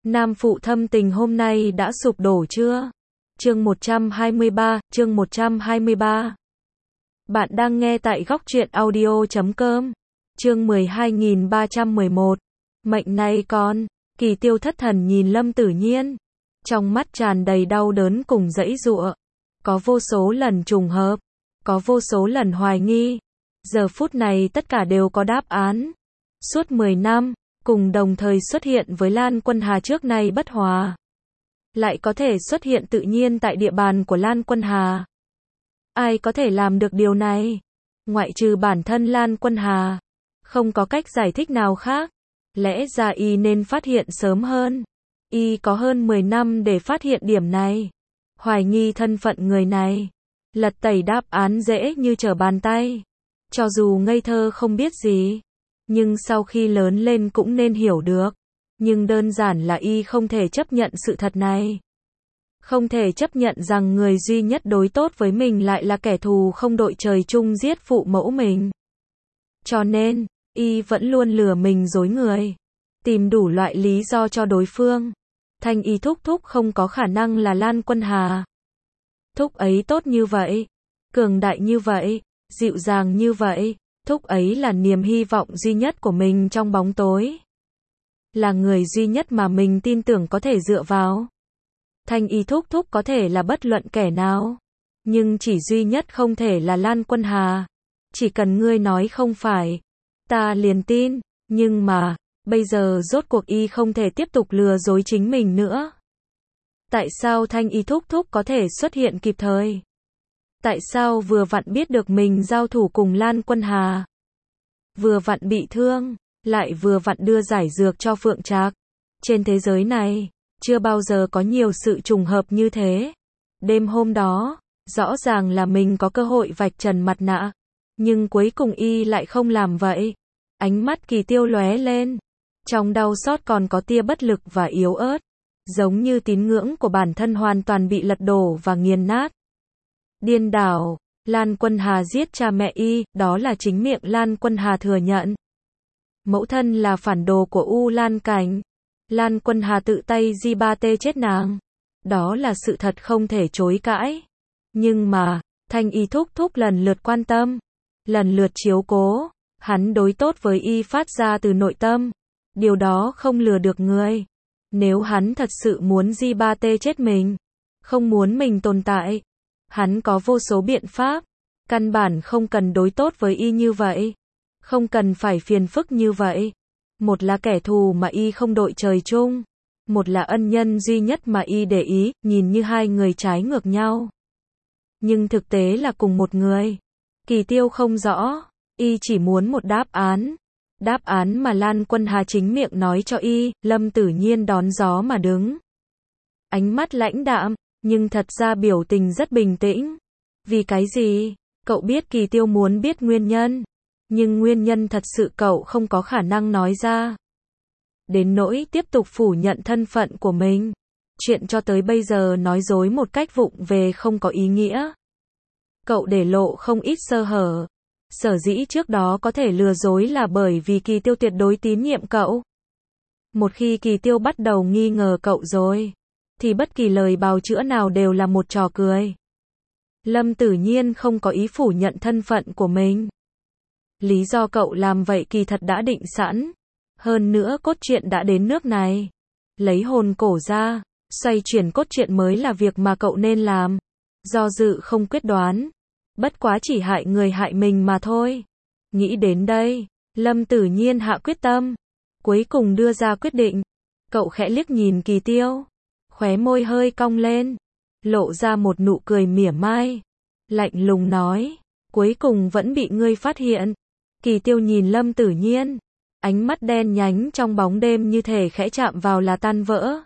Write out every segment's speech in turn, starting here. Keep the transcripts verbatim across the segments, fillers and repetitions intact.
Nam phụ thâm tình hôm nay đã sụp đổ chưa? Chương một trăm hai mươi ba, chương một trăm hai mươi ba. Bạn đang nghe tại góc truyện audio chấm com. Chương mười hai nghìn ba trăm mười một. Mệnh này con, Kỳ Tiêu thất thần nhìn Lâm Tử Nhiên, trong mắt tràn đầy đau đớn cùng giãy giụa. Có vô số lần trùng hợp, có vô số lần hoài nghi. Giờ phút này tất cả đều có đáp án. Suốt mười năm, cùng đồng thời xuất hiện với Lan Quân Hà trước nay bất hòa, lại có thể xuất hiện tự nhiên tại địa bàn của Lan Quân Hà. Ai có thể làm được điều này? Ngoại trừ bản thân Lan Quân Hà, không có cách giải thích nào khác. Lẽ ra y nên phát hiện sớm hơn. Y có hơn mười năm để phát hiện điểm này. Hoài nghi thân phận người này, lật tẩy đáp án dễ như trở bàn tay. Cho dù ngây thơ không biết gì, nhưng sau khi lớn lên cũng nên hiểu được. Nhưng đơn giản là y không thể chấp nhận sự thật này. Không thể chấp nhận rằng người duy nhất đối tốt với mình lại là kẻ thù không đội trời chung giết phụ mẫu mình. Cho nên, y vẫn luôn lừa mình dối người, tìm đủ loại lý do cho đối phương. Thanh y thúc thúc không có khả năng là Lan Quân Hà. Thúc ấy tốt như vậy, cường đại như vậy, dịu dàng như vậy. Thúc ấy là niềm hy vọng duy nhất của mình trong bóng tối. Là người duy nhất mà mình tin tưởng có thể dựa vào. Thanh y thúc thúc có thể là bất luận kẻ nào, nhưng chỉ duy nhất không thể là Lan Quân Hà. Chỉ cần ngươi nói không phải, ta liền tin. Nhưng mà, bây giờ rốt cuộc y không thể tiếp tục lừa dối chính mình nữa. Tại sao Thanh y thúc thúc có thể xuất hiện kịp thời? Tại sao vừa vặn biết được mình giao thủ cùng Lan Quân Hà, vừa vặn bị thương, lại vừa vặn đưa giải dược cho Phượng Trạc? Trên thế giới này, chưa bao giờ có nhiều sự trùng hợp như thế. Đêm hôm đó, rõ ràng là mình có cơ hội vạch trần mặt nạ, nhưng cuối cùng y lại không làm vậy. Ánh mắt Kỳ Tiêu lóe lên, trong đau xót còn có tia bất lực và yếu ớt, giống như tín ngưỡng của bản thân hoàn toàn bị lật đổ và nghiền nát. Điên đảo, Lan Quân Hà giết cha mẹ y, đó là chính miệng Lan Quân Hà thừa nhận. Mẫu thân là phản đồ của U Lan Cảnh. Lan Quân Hà tự tay gi ba tê chết nàng. Đó là sự thật không thể chối cãi. Nhưng mà, Thanh y thúc thúc lần lượt quan tâm, lần lượt chiếu cố, hắn đối tốt với y phát ra từ nội tâm. Điều đó không lừa được người. Nếu hắn thật sự muốn gi ba tê chết mình, không muốn mình tồn tại, hắn có vô số biện pháp, căn bản không cần đối tốt với y như vậy, không cần phải phiền phức như vậy. Một là kẻ thù mà y không đội trời chung, một là ân nhân duy nhất mà y để ý, nhìn như hai người trái ngược nhau. Nhưng thực tế là cùng một người. Kỳ Tiêu không rõ, y chỉ muốn một đáp án. Đáp án mà Lan Quân Hà chính miệng nói cho y. Lâm Tử Nhiên đón gió mà đứng, ánh mắt lãnh đạm, nhưng thật ra biểu tình rất bình tĩnh. Vì cái gì? Cậu biết Kỳ Tiêu muốn biết nguyên nhân, nhưng nguyên nhân thật sự cậu không có khả năng nói ra. Đến nỗi tiếp tục phủ nhận thân phận của mình. Chuyện cho tới bây giờ nói dối một cách vụng về không có ý nghĩa. Cậu để lộ không ít sơ hở. Sở dĩ trước đó có thể lừa dối là bởi vì Kỳ Tiêu tuyệt đối tín nhiệm cậu. Một khi Kỳ Tiêu bắt đầu nghi ngờ cậu rồi, thì bất kỳ lời bào chữa nào đều là một trò cười. Lâm Tử Nhiên không có ý phủ nhận thân phận của mình. Lý do cậu làm vậy kỳ thật đã định sẵn. Hơn nữa cốt truyện đã đến nước này. Lấy hồn cổ ra, xoay chuyển cốt truyện mới là việc mà cậu nên làm. Do dự không quyết đoán, bất quá chỉ hại người hại mình mà thôi. Nghĩ đến đây, Lâm Tử Nhiên hạ quyết tâm, cuối cùng đưa ra quyết định. Cậu khẽ liếc nhìn Kỳ Tiêu, khóe môi hơi cong lên, lộ ra một nụ cười mỉa mai, lạnh lùng nói, cuối cùng vẫn bị ngươi phát hiện. Kỳ Tiêu nhìn Lâm Tử Nhiên, ánh mắt đen nhánh trong bóng đêm như thể khẽ chạm vào là tan vỡ.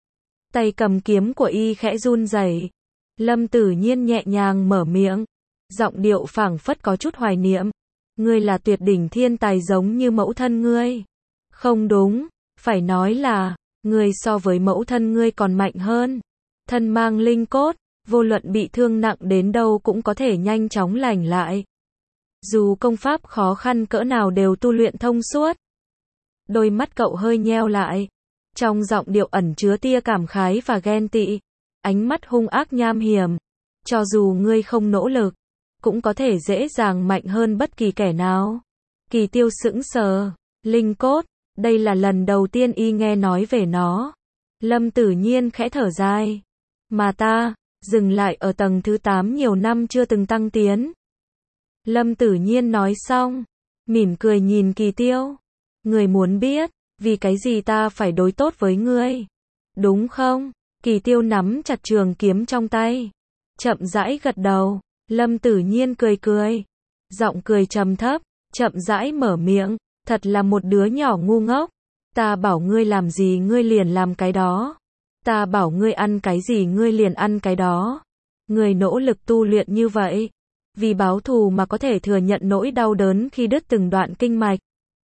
Tay cầm kiếm của y khẽ run rẩy. Lâm Tử Nhiên nhẹ nhàng mở miệng, giọng điệu phảng phất có chút hoài niệm. Ngươi là tuyệt đỉnh thiên tài giống như mẫu thân ngươi. Không đúng, phải nói là, ngươi so với mẫu thân ngươi còn mạnh hơn. Thân mang linh cốt, vô luận bị thương nặng đến đâu cũng có thể nhanh chóng lành lại. Dù công pháp khó khăn cỡ nào đều tu luyện thông suốt. Đôi mắt cậu hơi nheo lại, Trong giọng điệu ẩn chứa tia cảm khái và ghen tị, ánh mắt hung ác nham hiểm. Cho dù ngươi không nỗ lực, cũng có thể dễ dàng mạnh hơn bất kỳ kẻ nào. Kỳ Tiêu sững sờ, linh cốt, đây là lần đầu tiên y nghe nói về nó. Lâm Tử Nhiên khẽ thở dài. Mà ta, dừng lại ở tầng thứ tám nhiều năm chưa từng tăng tiến. Lâm Tử Nhiên nói xong, mỉm cười nhìn Kỳ Tiêu. Ngươi muốn biết, vì cái gì ta phải đối tốt với ngươi, đúng không? Kỳ Tiêu nắm chặt trường kiếm trong tay, chậm rãi gật đầu. Lâm Tử Nhiên cười cười, giọng cười trầm thấp, chậm rãi mở miệng, thật là một đứa nhỏ ngu ngốc. Ta bảo ngươi làm gì ngươi liền làm cái đó. Ta bảo ngươi ăn cái gì ngươi liền ăn cái đó. Ngươi nỗ lực tu luyện như vậy, vì báo thù mà có thể thừa nhận nỗi đau đớn khi đứt từng đoạn kinh mạch.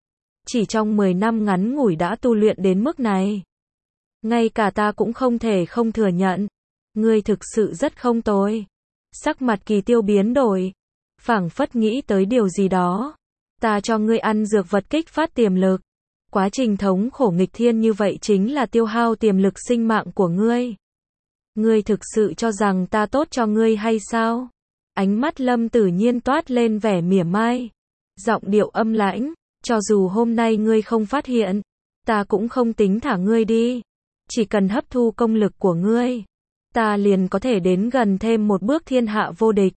Chỉ trong mười năm ngắn ngủi đã tu luyện đến mức này. Ngay cả ta cũng không thể không thừa nhận. Ngươi thực sự rất không tồi. Sắc mặt Kỳ Tiêu biến đổi, phảng phất nghĩ tới điều gì đó. Ta cho ngươi ăn dược vật kích phát tiềm lực. Quá trình thống khổ nghịch thiên như vậy chính là tiêu hao tiềm lực sinh mạng của ngươi. Ngươi thực sự cho rằng ta tốt cho ngươi hay sao? Ánh mắt Lâm Tử Nhiên toát lên vẻ mỉa mai, giọng điệu âm lãnh, cho dù hôm nay ngươi không phát hiện, ta cũng không tính thả ngươi đi. Chỉ cần hấp thu công lực của ngươi, ta liền có thể đến gần thêm một bước thiên hạ vô địch.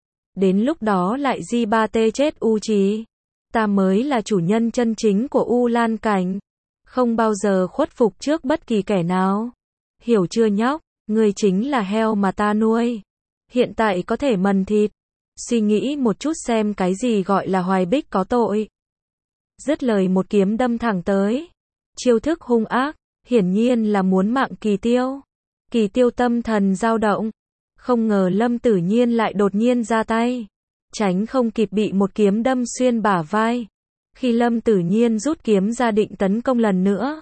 Đến lúc đó lại di ba tê chết U Trì. Ta mới là chủ nhân chân chính của U Lan Cảnh, không bao giờ khuất phục trước bất kỳ kẻ nào. Hiểu chưa nhóc, ngươi chính là heo mà ta nuôi. Hiện tại có thể mần thịt. Suy nghĩ một chút xem cái gì gọi là hoài bích có tội. Dứt lời một kiếm đâm thẳng tới. Chiêu thức hung ác, hiển nhiên là muốn mạng Kỳ Tiêu. Kỳ Tiêu tâm thần dao động, không ngờ Lâm Tử Nhiên lại đột nhiên ra tay, tránh không kịp bị một kiếm đâm xuyên bả vai. Khi Lâm Tử Nhiên rút kiếm ra định tấn công lần nữa,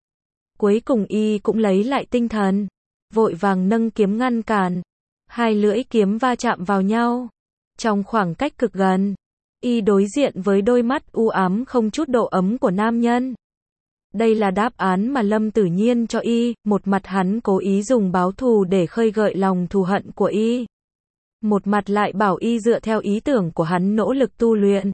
cuối cùng y cũng lấy lại tinh thần, vội vàng nâng kiếm ngăn cản. Hai lưỡi kiếm va chạm vào nhau, trong khoảng cách cực gần, y đối diện với đôi mắt u ám không chút độ ấm của nam nhân. Đây là đáp án mà Lâm Tử Nhiên cho y, một mặt hắn cố ý dùng báo thù để khơi gợi lòng thù hận của y. Một mặt lại bảo y dựa theo ý tưởng của hắn nỗ lực tu luyện.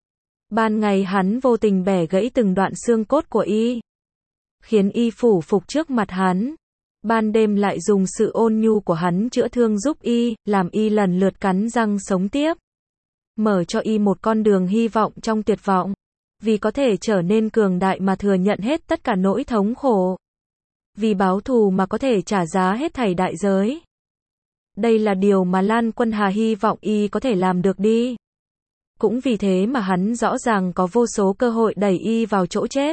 Ban ngày hắn vô tình bẻ gãy từng đoạn xương cốt của y, khiến y phủ phục trước mặt hắn. Ban đêm lại dùng sự ôn nhu của hắn chữa thương giúp y, làm y lần lượt cắn răng sống tiếp. Mở cho y một con đường hy vọng trong tuyệt vọng. Vì có thể trở nên cường đại mà thừa nhận hết tất cả nỗi thống khổ. Vì báo thù mà có thể trả giá hết thảy đại giới. Đây là điều mà Lan Quân Hà hy vọng y có thể làm được đi. Cũng vì thế mà hắn rõ ràng có vô số cơ hội đẩy y vào chỗ chết.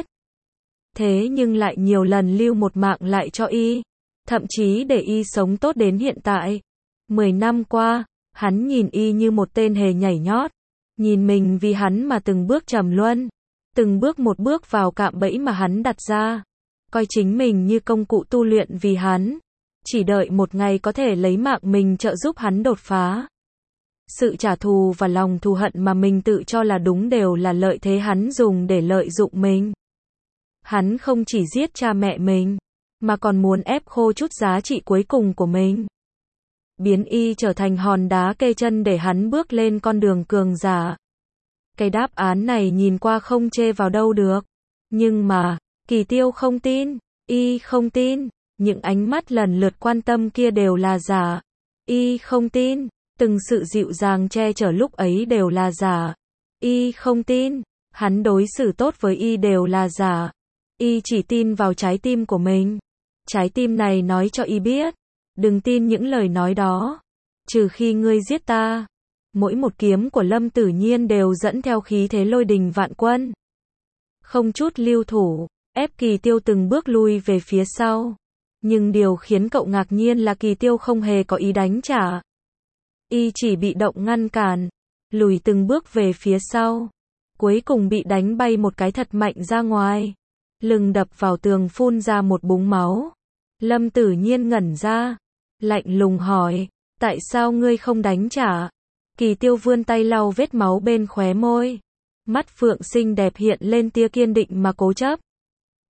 Thế nhưng lại nhiều lần lưu một mạng lại cho y. Thậm chí để y sống tốt đến hiện tại. Mười năm qua, hắn nhìn y như một tên hề nhảy nhót. Nhìn mình vì hắn mà từng bước trầm luân. Từng bước một bước vào cạm bẫy mà hắn đặt ra. Coi chính mình như công cụ tu luyện vì hắn. Chỉ đợi một ngày có thể lấy mạng mình trợ giúp hắn đột phá. Sự trả thù và lòng thù hận mà mình tự cho là đúng đều là lợi thế hắn dùng để lợi dụng mình. Hắn không chỉ giết cha mẹ mình, mà còn muốn ép khô chút giá trị cuối cùng của mình. Biến y trở thành hòn đá kê chân để hắn bước lên con đường cường giả. Cái đáp án này nhìn qua không chê vào đâu được. Nhưng mà, Kỳ Tiêu không tin, y không tin, những ánh mắt lần lượt quan tâm kia đều là giả. Y không tin, từng sự dịu dàng che chở lúc ấy đều là giả. Y không tin, hắn đối xử tốt với y đều là giả. Y chỉ tin vào trái tim của mình. Trái tim này nói cho y biết, đừng tin những lời nói đó. Trừ khi ngươi giết ta. Mỗi một kiếm của Lâm Tử Nhiên đều dẫn theo khí thế lôi đình vạn quân. Không chút lưu thủ, ép Kỳ Tiêu từng bước lui về phía sau. Nhưng điều khiến cậu ngạc nhiên là Kỳ Tiêu không hề có ý đánh trả. Y chỉ bị động ngăn cản, lùi từng bước về phía sau. Cuối cùng bị đánh bay một cái thật mạnh ra ngoài. Lưng đập vào tường phun ra một búng máu. Lâm Tử Nhiên ngẩn ra, lạnh lùng hỏi, tại sao ngươi không đánh trả? Kỳ Tiêu vươn tay lau vết máu bên khóe môi. Mắt phượng xinh đẹp hiện lên tia kiên định mà cố chấp.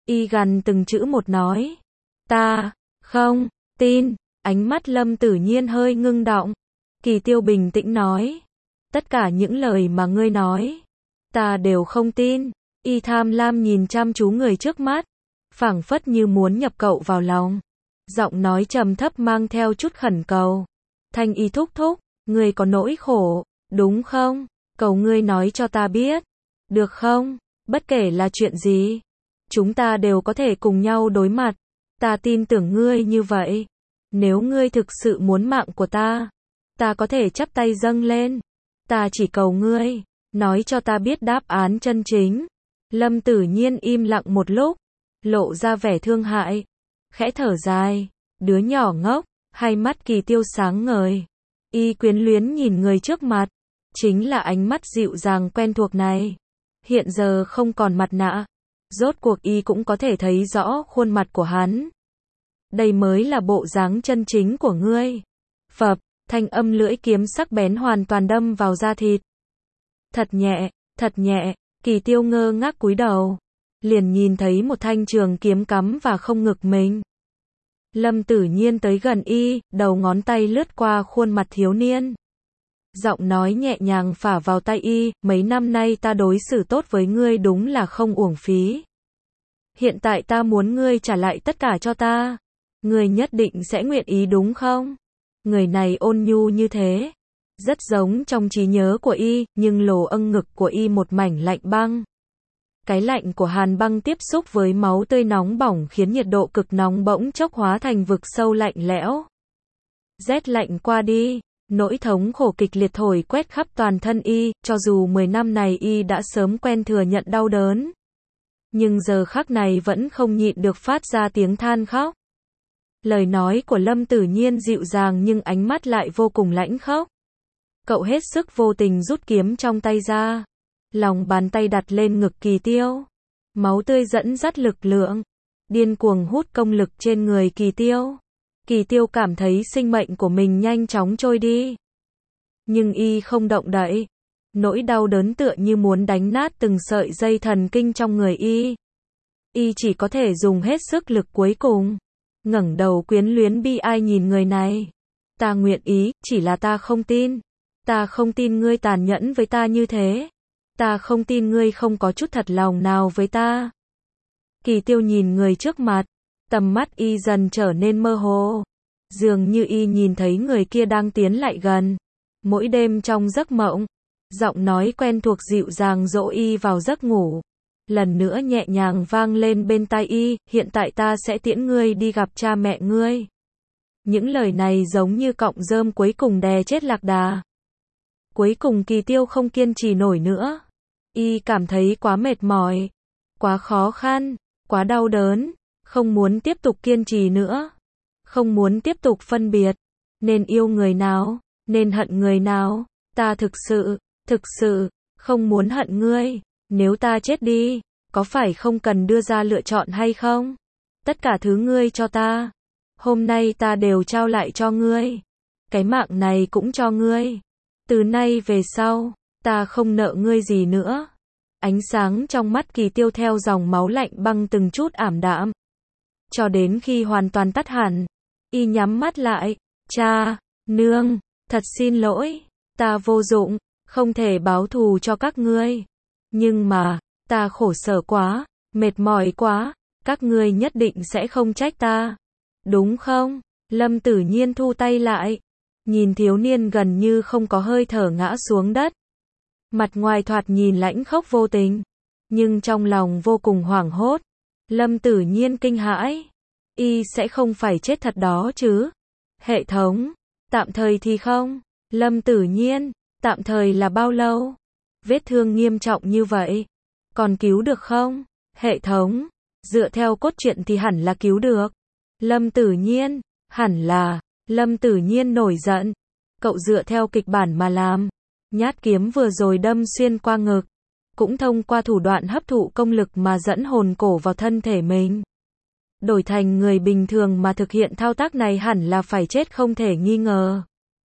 Y gằn từng chữ một nói. Ta, không, tin. Ánh mắt Lâm Tử Nhiên hơi ngưng đọng. Kỳ Tiêu bình tĩnh nói. Tất cả những lời mà ngươi nói, ta đều không tin. Y tham lam nhìn chăm chú người trước mắt, phảng phất như muốn nhập cậu vào lòng. Giọng nói trầm thấp mang theo chút khẩn cầu. Thanh Y thúc thúc, ngươi có nỗi khổ, đúng không? Cầu ngươi nói cho ta biết, được không? Bất kể là chuyện gì, chúng ta đều có thể cùng nhau đối mặt. Ta tin tưởng ngươi như vậy. Nếu ngươi thực sự muốn mạng của ta, ta có thể chắp tay dâng lên. Ta chỉ cầu ngươi, nói cho ta biết đáp án chân chính. Lâm Tử Nhiên im lặng một lúc, lộ ra vẻ thương hại, khẽ thở dài, đứa nhỏ ngốc, hai mắt Kỳ Tiêu sáng ngời. Y quyến luyến nhìn người trước mặt, chính là ánh mắt dịu dàng quen thuộc này. Hiện giờ không còn mặt nạ, rốt cuộc Y cũng có thể thấy rõ khuôn mặt của hắn. Đây mới là bộ dáng chân chính của ngươi. Phập, thanh âm lưỡi kiếm sắc bén hoàn toàn đâm vào da thịt. Thật nhẹ, thật nhẹ. Kỳ Tiêu ngơ ngác cúi đầu, liền nhìn thấy một thanh trường kiếm cắm vào không ngực mình. Lâm Tử Nhiên tới gần Y, đầu ngón tay lướt qua khuôn mặt thiếu niên. Giọng nói nhẹ nhàng phả vào tai Y, mấy năm nay ta đối xử tốt với ngươi đúng là không uổng phí. Hiện tại ta muốn ngươi trả lại tất cả cho ta. Ngươi nhất định sẽ nguyện ý đúng không? Người này ôn nhu như thế, rất giống trong trí nhớ của Y, nhưng lồ âng ngực của Y một mảnh lạnh băng. Cái lạnh của hàn băng tiếp xúc với máu tươi nóng bỏng khiến nhiệt độ cực nóng bỗng chốc hóa thành vực sâu lạnh lẽo. Rét lạnh qua đi, nỗi thống khổ kịch liệt thổi quét khắp toàn thân Y, cho dù mười năm này Y đã sớm quen thừa nhận đau đớn. Nhưng giờ khắc này vẫn không nhịn được phát ra tiếng than khóc. Lời nói của Lâm Tử Nhiên dịu dàng nhưng ánh mắt lại vô cùng lãnh khốc. Cậu hết sức vô tình rút kiếm trong tay ra. Lòng bàn tay đặt lên ngực Kỳ Tiêu. Máu tươi dẫn dắt lực lượng, điên cuồng hút công lực trên người Kỳ Tiêu. Kỳ Tiêu cảm thấy sinh mệnh của mình nhanh chóng trôi đi. Nhưng Y không động đậy. Nỗi đau đớn tựa như muốn đánh nát từng sợi dây thần kinh trong người Y. Y chỉ có thể dùng hết sức lực cuối cùng. Ngẩng đầu quyến luyến bi ai nhìn người này. Ta nguyện ý, chỉ là ta không tin. Ta không tin ngươi tàn nhẫn với ta như thế. Ta không tin ngươi không có chút thật lòng nào với ta. Kỳ Tiêu nhìn người trước mặt, tầm mắt Y dần trở nên mơ hồ. Dường như Y nhìn thấy người kia đang tiến lại gần. Mỗi đêm trong giấc mộng, giọng nói quen thuộc dịu dàng dỗ Y vào giấc ngủ. Lần nữa nhẹ nhàng vang lên bên tai Y, hiện tại ta sẽ tiễn ngươi đi gặp cha mẹ ngươi. Những lời này giống như cọng rơm cuối cùng đè chết lạc đà. Cuối cùng Kỳ Tiêu không kiên trì nổi nữa. Y cảm thấy quá mệt mỏi, quá khó khăn, quá đau đớn, không muốn tiếp tục kiên trì nữa. Không muốn tiếp tục phân biệt. Nên yêu người nào, nên hận người nào. Ta thực sự, thực sự, không muốn hận ngươi. Nếu ta chết đi, có phải không cần đưa ra lựa chọn hay không? Tất cả thứ ngươi cho ta, hôm nay ta đều trao lại cho ngươi. Cái mạng này cũng cho ngươi. Từ nay về sau, ta không nợ ngươi gì nữa. Ánh sáng trong mắt Kỳ Tiêu theo dòng máu lạnh băng từng chút ảm đạm. Cho đến khi hoàn toàn tắt hẳn, Y nhắm mắt lại. Cha, nương, thật xin lỗi, ta vô dụng, không thể báo thù cho các ngươi. Nhưng mà, ta khổ sở quá, mệt mỏi quá, các ngươi nhất định sẽ không trách ta. Đúng không? Lâm Tử Nhiên thu tay lại, nhìn thiếu niên gần như không có hơi thở ngã xuống đất. Mặt ngoài thoạt nhìn lãnh khốc vô tình, nhưng trong lòng vô cùng hoảng hốt. Lâm Tử Nhiên kinh hãi. Y sẽ không phải chết thật đó chứ? Hệ thống, tạm thời thì không. Lâm Tử Nhiên, tạm thời là bao lâu? Vết thương nghiêm trọng như vậy, còn cứu được không? Hệ thống, dựa theo cốt truyện thì hẳn là cứu được. Lâm Tử Nhiên, hẳn là. Lâm Tử Nhiên nổi giận. Cậu dựa theo kịch bản mà làm. Nhát kiếm vừa rồi đâm xuyên qua ngực, cũng thông qua thủ đoạn hấp thụ công lực mà dẫn hồn cổ vào thân thể mình. Đổi thành người bình thường mà thực hiện thao tác này hẳn là phải chết không thể nghi ngờ.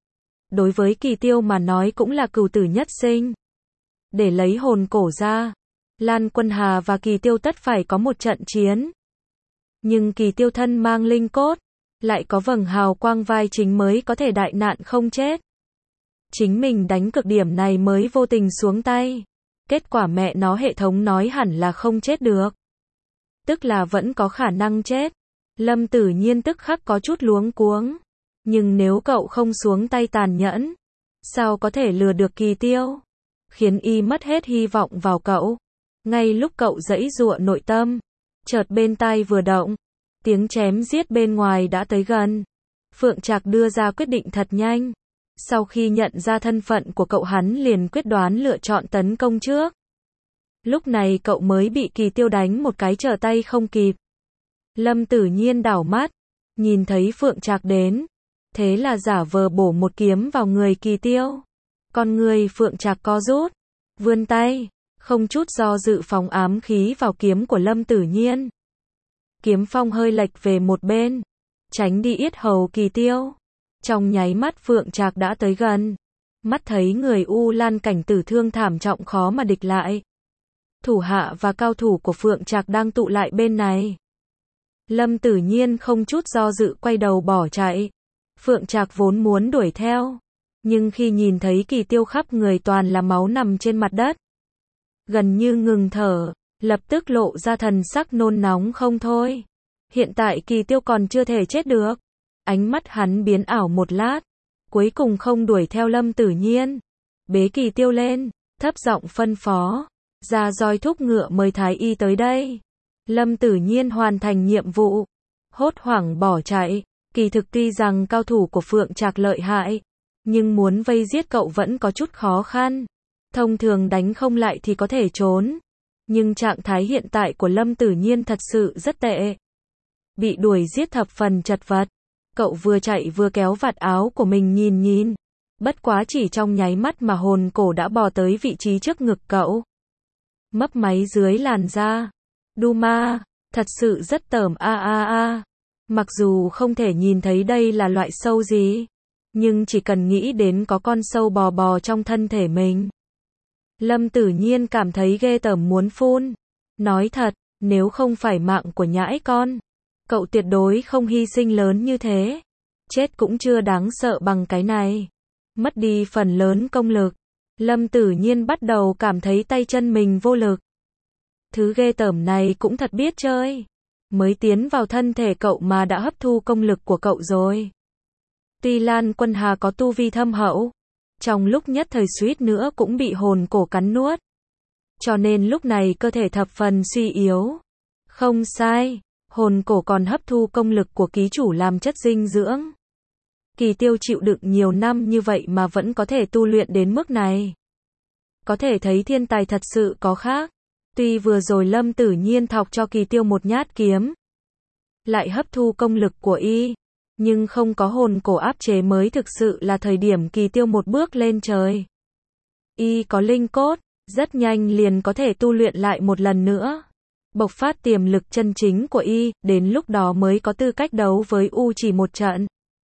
Đối với Kỳ Tiêu mà nói cũng là cừu tử nhất sinh. Để lấy hồn cổ ra, Lan Quân Hà và Kỳ Tiêu tất phải có một trận chiến. Nhưng Kỳ Tiêu thân mang linh cốt, lại có vầng hào quang vai chính mới có thể đại nạn không chết. Chính mình đánh cực điểm này mới vô tình xuống tay. Kết quả mẹ nó hệ thống nói hẳn là không chết được. Tức là vẫn có khả năng chết. Lâm Tử Nhiên tức khắc có chút luống cuống. Nhưng nếu cậu không xuống tay tàn nhẫn, sao có thể lừa được Kỳ Tiêu? Khiến y mất hết hy vọng vào cậu. Ngay lúc cậu giãy giụa nội tâm, chợt bên tai vừa động, tiếng chém giết bên ngoài đã tới gần. Phượng Trạc đưa ra quyết định thật nhanh. Sau khi nhận ra thân phận của cậu, hắn liền quyết đoán lựa chọn tấn công trước. Lúc này cậu mới bị Kỳ Tiêu đánh một cái trở tay không kịp. Lâm Tử Nhiên đảo mắt, nhìn thấy Phượng Trạc đến, thế là giả vờ bổ một kiếm vào người Kỳ Tiêu. Con người Phượng Trạc co rút, vươn tay, không chút do dự phóng ám khí vào kiếm của Lâm Tử Nhiên. Kiếm phong hơi lệch về một bên, tránh đi yết hầu Kỳ Tiêu. Trong nháy mắt Phượng Trạc đã tới gần. Mắt thấy người U Lan cảnh tử thương thảm trọng khó mà địch lại. Thủ hạ và cao thủ của Phượng Trạc đang tụ lại bên này. Lâm Tử Nhiên không chút do dự quay đầu bỏ chạy. Phượng Trạc vốn muốn đuổi theo, nhưng khi nhìn thấy Kỳ Tiêu khắp người toàn là máu nằm trên mặt đất, gần như ngừng thở, lập tức lộ ra thần sắc nôn nóng không thôi. Hiện tại Kỳ Tiêu còn chưa thể chết được. Ánh mắt hắn biến ảo một lát, cuối cùng không đuổi theo Lâm Tử Nhiên. Bế Kỳ Tiêu lên, thấp giọng phân phó, ra roi thúc ngựa mời Thái Y tới đây. Lâm Tử Nhiên hoàn thành nhiệm vụ, hốt hoảng bỏ chạy. Kỳ thực tuy rằng cao thủ của Phượng Trạc lợi hại, nhưng muốn vây giết cậu vẫn có chút khó khăn. Thông thường đánh không lại thì có thể trốn, nhưng trạng thái hiện tại của Lâm Tử Nhiên thật sự rất tệ. Bị đuổi giết thập phần chật vật. Cậu vừa chạy vừa kéo vạt áo của mình nhìn nhìn. Bất quá chỉ trong nháy mắt mà hồn cổ đã bò tới vị trí trước ngực cậu. Mấp máy dưới làn da. Đu ma, thật sự rất tởm a a a. Mặc dù không thể nhìn thấy đây là loại sâu gì, nhưng chỉ cần nghĩ đến có con sâu bò bò trong thân thể mình, Lâm Tử Nhiên cảm thấy ghê tởm muốn phun. Nói thật, nếu không phải mạng của nhãi con, cậu tuyệt đối không hy sinh lớn như thế. Chết cũng chưa đáng sợ bằng cái này. Mất đi phần lớn công lực, Lâm Tử Nhiên bắt đầu cảm thấy tay chân mình vô lực. Thứ ghê tởm này cũng thật biết chơi. Mới tiến vào thân thể cậu mà đã hấp thu công lực của cậu rồi. Tuy Lan Quân Hà có tu vi thâm hậu, trong lúc nhất thời suýt nữa cũng bị hồn cổ cắn nuốt. Cho nên lúc này cơ thể thập phần suy yếu. Không sai, hồn cổ còn hấp thu công lực của ký chủ làm chất dinh dưỡng. Kỳ Tiêu chịu đựng nhiều năm như vậy mà vẫn có thể tu luyện đến mức này. Có thể thấy thiên tài thật sự có khác. Tuy vừa rồi Lâm Tử Nhiên thọc cho Kỳ Tiêu một nhát kiếm, lại hấp thu công lực của y, nhưng không có hồn cổ áp chế mới thực sự là thời điểm Kỳ Tiêu một bước lên trời. Y có linh cốt, rất nhanh liền có thể tu luyện lại một lần nữa. Bộc phát tiềm lực chân chính của y, đến lúc đó mới có tư cách đấu với U chỉ một trận.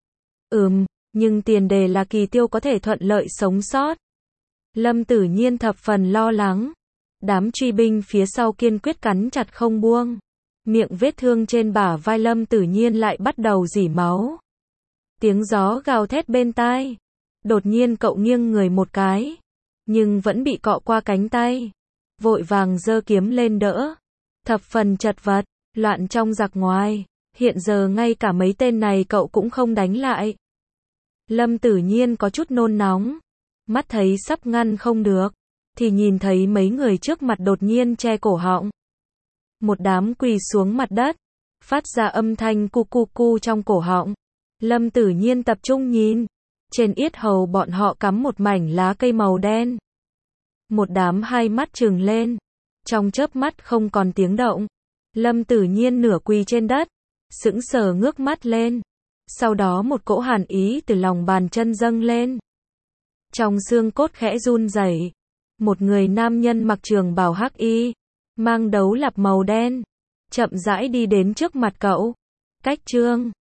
Ừm, nhưng tiền đề là Kỳ Tiêu có thể thuận lợi sống sót. Lâm Tử Nhiên thập phần lo lắng. Đám truy binh phía sau kiên quyết cắn chặt không buông. Miệng vết thương trên bả vai Lâm Tử Nhiên lại bắt đầu rỉ máu. Tiếng gió gào thét bên tai. Đột nhiên cậu nghiêng người một cái, nhưng vẫn bị cọ qua cánh tay. Vội vàng giơ kiếm lên đỡ. Thập phần chật vật, loạn trong giặc ngoài. Hiện giờ ngay cả mấy tên này cậu cũng không đánh lại. Lâm Tử Nhiên có chút nôn nóng. Mắt thấy sắp ngăn không được, thì nhìn thấy mấy người trước mặt đột nhiên che cổ họng. Một đám quỳ xuống mặt đất, phát ra âm thanh cu cu cu trong cổ họng. Lâm Tử Nhiên tập trung nhìn, trên yết hầu bọn họ cắm một mảnh lá cây màu đen. Một đám hai mắt trừng lên, trong chớp mắt không còn tiếng động. Lâm Tử Nhiên nửa quỳ trên đất, sững sờ ngước mắt lên. Sau đó một cỗ hàn ý từ lòng bàn chân dâng lên. Trong xương cốt khẽ run rẩy, một người nam nhân mặc trường bào hắc y, mang đấu lạp màu đen, chậm rãi đi đến trước mặt cậu. Cách Trương